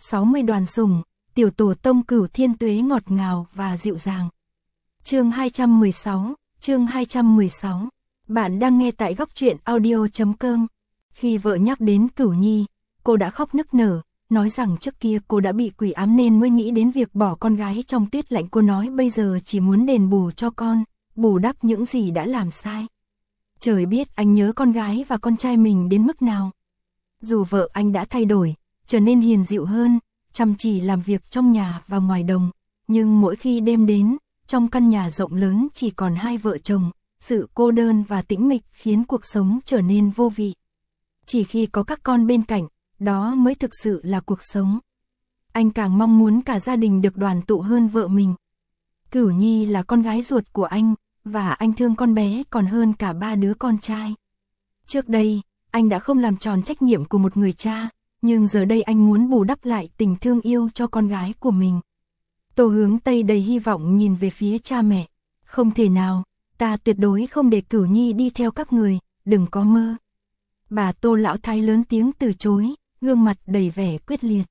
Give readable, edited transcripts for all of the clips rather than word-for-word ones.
60 đoàn sủng, tiểu tổ tông Cửu Thiên Tuế ngọt ngào và dịu dàng. Chương 216. Bạn đang nghe tại góc truyện audio.com. Khi vợ nhắc đến Cửu Nhi, cô đã khóc nức nở, nói rằng trước kia cô đã bị quỷ ám nên mới nghĩ đến việc bỏ con gái trong tuyết lạnh. Cô nói bây giờ chỉ muốn đền bù cho con, bù đắp những gì đã làm sai. Trời biết anh nhớ con gái và con trai mình đến mức nào. Dù vợ anh đã thay đổi, trở nên hiền dịu hơn, chăm chỉ làm việc trong nhà và ngoài đồng, nhưng mỗi khi đêm đến, trong căn nhà rộng lớn chỉ còn hai vợ chồng, sự cô đơn và tĩnh mịch khiến cuộc sống trở nên vô vị. Chỉ khi có các con bên cạnh, đó mới thực sự là cuộc sống. Anh càng mong muốn cả gia đình được đoàn tụ hơn vợ mình. Cửu Nhi là con gái ruột của anh, và anh thương con bé còn hơn cả 3 đứa con trai. Trước đây, anh đã không làm tròn trách nhiệm của một người cha, nhưng giờ đây anh muốn bù đắp lại tình thương yêu cho con gái của mình. Tô Hướng Tây đầy hy vọng nhìn về phía cha mẹ. Không thể nào, ta tuyệt đối không để Cửu Nhi đi theo các người, đừng có mơ. Bà Tô Lão Thái lớn tiếng từ chối, gương mặt đầy vẻ quyết liệt.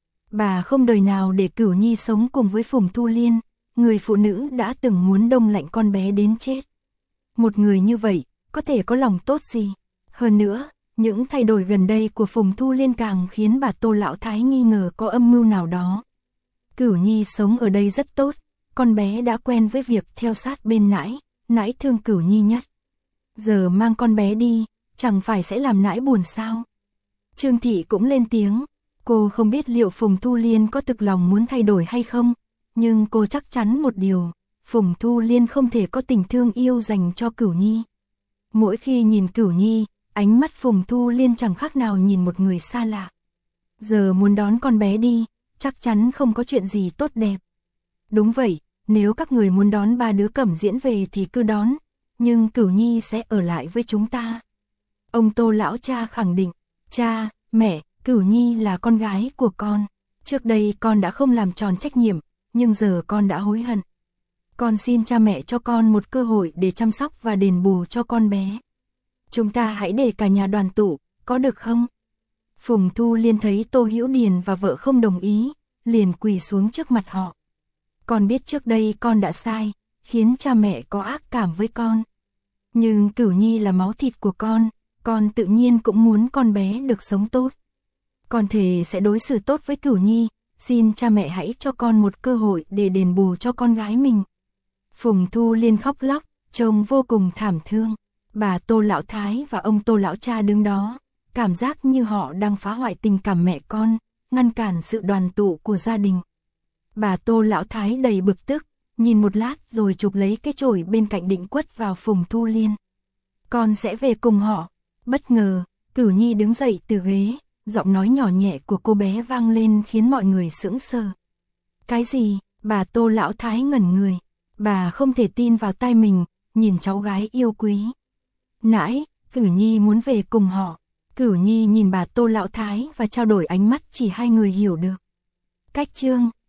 Bà không đời nào để Cửu Nhi sống cùng với Phùng Thu Liên, người phụ nữ đã từng muốn đông lạnh con bé đến chết. Một người như vậy, có thể có lòng tốt gì? Hơn nữa, những thay đổi gần đây của Phùng Thu Liên càng khiến bà Tô Lão Thái nghi ngờ có âm mưu nào đó. Cửu Nhi sống ở đây rất tốt, con bé đã quen với việc theo sát bên nãi, nãi thương Cửu Nhi nhất. Giờ mang con bé đi, chẳng phải sẽ làm nãi buồn sao? Trương Thị cũng lên tiếng, cô không biết liệu Phùng Thu Liên có thực lòng muốn thay đổi hay không, nhưng cô chắc chắn một điều, Phùng Thu Liên không thể có tình thương yêu dành cho Cửu Nhi. Mỗi khi nhìn Cửu Nhi, ánh mắt Phùng Thu Liên chẳng khác nào nhìn một người xa lạ. Giờ muốn đón con bé đi, chắc chắn không có chuyện gì tốt đẹp. Đúng vậy, nếu các người muốn đón 3 đứa Cẩm Diễn về thì cứ đón, nhưng Cửu Nhi sẽ ở lại với chúng ta. Ông Tô lão cha khẳng định, cha, mẹ, Cửu Nhi là con gái của con. Trước đây con đã không làm tròn trách nhiệm, nhưng giờ con đã hối hận. Con xin cha mẹ cho con một cơ hội để chăm sóc và đền bù cho con bé. Chúng ta hãy để cả nhà đoàn tụ, có được không? Phùng Thu Liên thấy Tô Hữu Điền và vợ không đồng ý, liền quỳ xuống trước mặt họ. Con biết trước đây con đã sai, khiến cha mẹ có ác cảm với con. Nhưng Cửu Nhi là máu thịt của con tự nhiên cũng muốn con bé được sống tốt. Con thề sẽ đối xử tốt với Cửu Nhi, xin cha mẹ hãy cho con một cơ hội để đền bù cho con gái mình. Phùng Thu Liên khóc lóc, trông vô cùng thảm thương. Bà Tô Lão Thái và ông Tô Lão Cha đứng đó, cảm giác như họ đang phá hoại tình cảm mẹ con, ngăn cản sự đoàn tụ của gia đình. Bà Tô Lão Thái đầy bực tức, nhìn một lát rồi chụp lấy cái chổi bên cạnh định quất vào Phùng Thu Liên. Con sẽ về cùng họ. Bất ngờ, Cửu Nhi đứng dậy từ ghế, giọng nói nhỏ nhẹ của cô bé vang lên khiến mọi người sững sờ. Cái gì? Bà Tô Lão Thái ngẩn người. Bà không thể tin vào tai mình, nhìn cháu gái yêu quý. Nãi, Cửu Nhi muốn về cùng họ. Cửu Nhi nhìn bà Tô Lão Thái và trao đổi ánh mắt chỉ hai người hiểu được. Cách chương